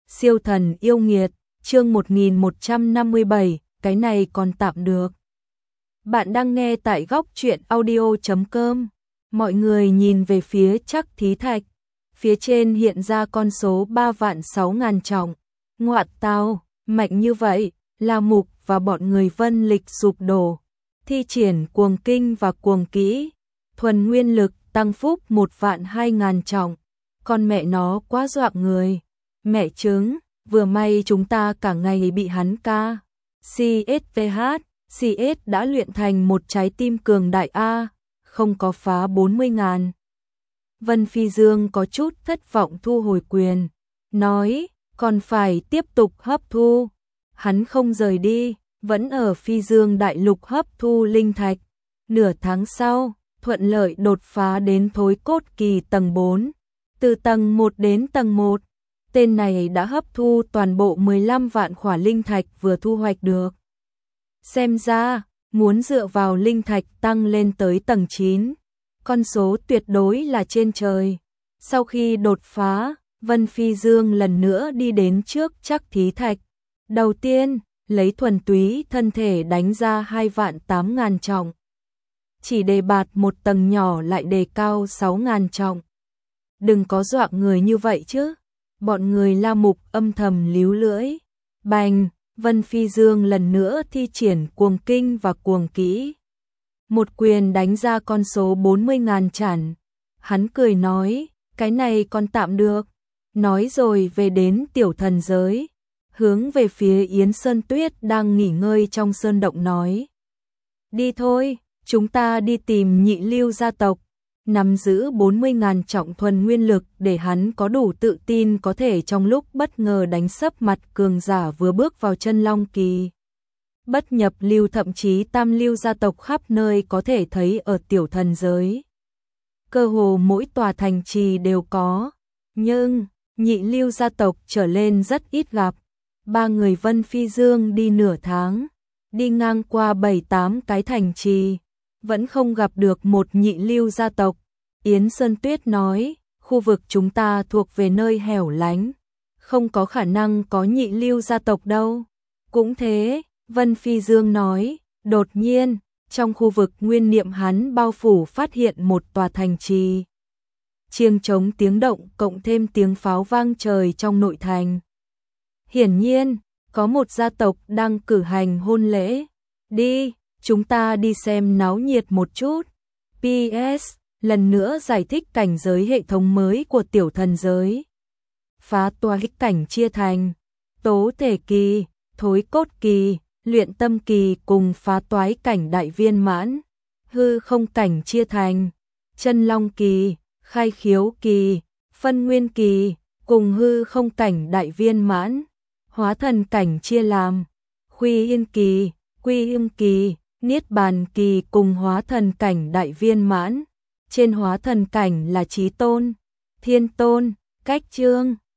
Siêu thần yêu nghiệt, chương 1157, cái này còn tạm được. Bạn đang nghe tại góc truyện audio.com. Mọi người nhìn về phía Trắc Thí Thạch, phía trên hiện ra con số 3.600.000 trọng. Ngoạn tao, mạnh như vậy, La Mục và bọn người Vân Lịch sụp đổ. Thi triển cuồng kinh và cuồng kỹ, thuần nguyên lực tăng phúc 1.200.000 trọng. Con mẹ nó quá dọa người. Mẹ chứng, vừa may chúng ta cả ngày bị hắn ca. CSVH, CS đã luyện thành một trái tim cường đại A, không có phá 40.000. Vân Phi Dương có chút thất vọng thu hồi quyền, nói, còn phải tiếp tục hấp thu. Hắn không rời đi, vẫn ở Phi Dương Đại Lục hấp thu linh thạch. Nửa tháng sau, thuận lợi đột phá đến thối cốt kỳ tầng 4. Từ tầng 1 đến tầng 1, tên này đã hấp thu toàn bộ 15 vạn khỏa linh thạch vừa thu hoạch được. Xem ra, muốn dựa vào linh thạch tăng lên tới tầng 9, con số tuyệt đối là trên trời. Sau khi đột phá, Vân Phi Dương lần nữa đi đến trước Trắc Thí Thạch. Đầu tiên, lấy thuần túy thân thể đánh ra 2.800.000 trọng. Chỉ đề bạt một tầng nhỏ lại đề cao 6.000 trọng. Đừng có dọa người như vậy chứ. Bọn người La Mục âm thầm líu lưỡi. Bành, Vân Phi Dương lần nữa thi triển cuồng kinh và cuồng kỹ. Một quyền đánh ra con số 40.000 chản. Hắn cười nói, cái này còn tạm được. Nói rồi về đến tiểu thần giới. Hướng về phía Yến Sơn Tuyết đang nghỉ ngơi trong sơn động nói. Đi thôi, chúng ta đi tìm Nhị Lưu gia tộc. Nắm giữ 40.000 trọng thuần nguyên lực để hắn có đủ tự tin có thể trong lúc bất ngờ đánh sấp mặt cường giả vừa bước vào chân long kỳ. Bất nhập lưu thậm chí tam lưu gia tộc khắp nơi có thể thấy ở tiểu thần giới. Cơ hồ mỗi tòa thành trì đều có, nhưng nhị lưu gia tộc trở lên rất ít gặp. Ba người Vân Phi Dương đi nửa tháng, đi ngang qua 7-8 cái thành trì, vẫn không gặp được một nhị lưu gia tộc. Yến Sơn Tuyết nói, khu vực chúng ta thuộc về nơi hẻo lánh, không có khả năng có nhị lưu gia tộc đâu. Cũng thế, Vân Phi Dương nói, đột nhiên, trong khu vực nguyên niệm hắn bao phủ phát hiện một tòa thành trì. Chiêng trống tiếng động cộng thêm tiếng pháo vang trời trong nội thành. Hiển nhiên, có một gia tộc đang cử hành hôn lễ. Đi, chúng ta đi xem náo nhiệt một chút. PS, lần nữa giải thích cảnh giới hệ thống mới của tiểu thần giới. Phá toái cảnh chia thành tố thể kỳ, thối cốt kỳ, luyện tâm kỳ cùng phá toái cảnh đại viên mãn. Hư không cảnh chia thành chân long kỳ, khai khiếu kỳ, phân nguyên kỳ cùng hư không cảnh đại viên mãn. Hóa thần cảnh chia làm Khuy Yên kỳ, Quy Yên kỳ, Niết Bàn kỳ cùng hóa thần cảnh đại viên mãn. Trên hóa thần cảnh là Chí Tôn, Thiên Tôn, Cách Chương,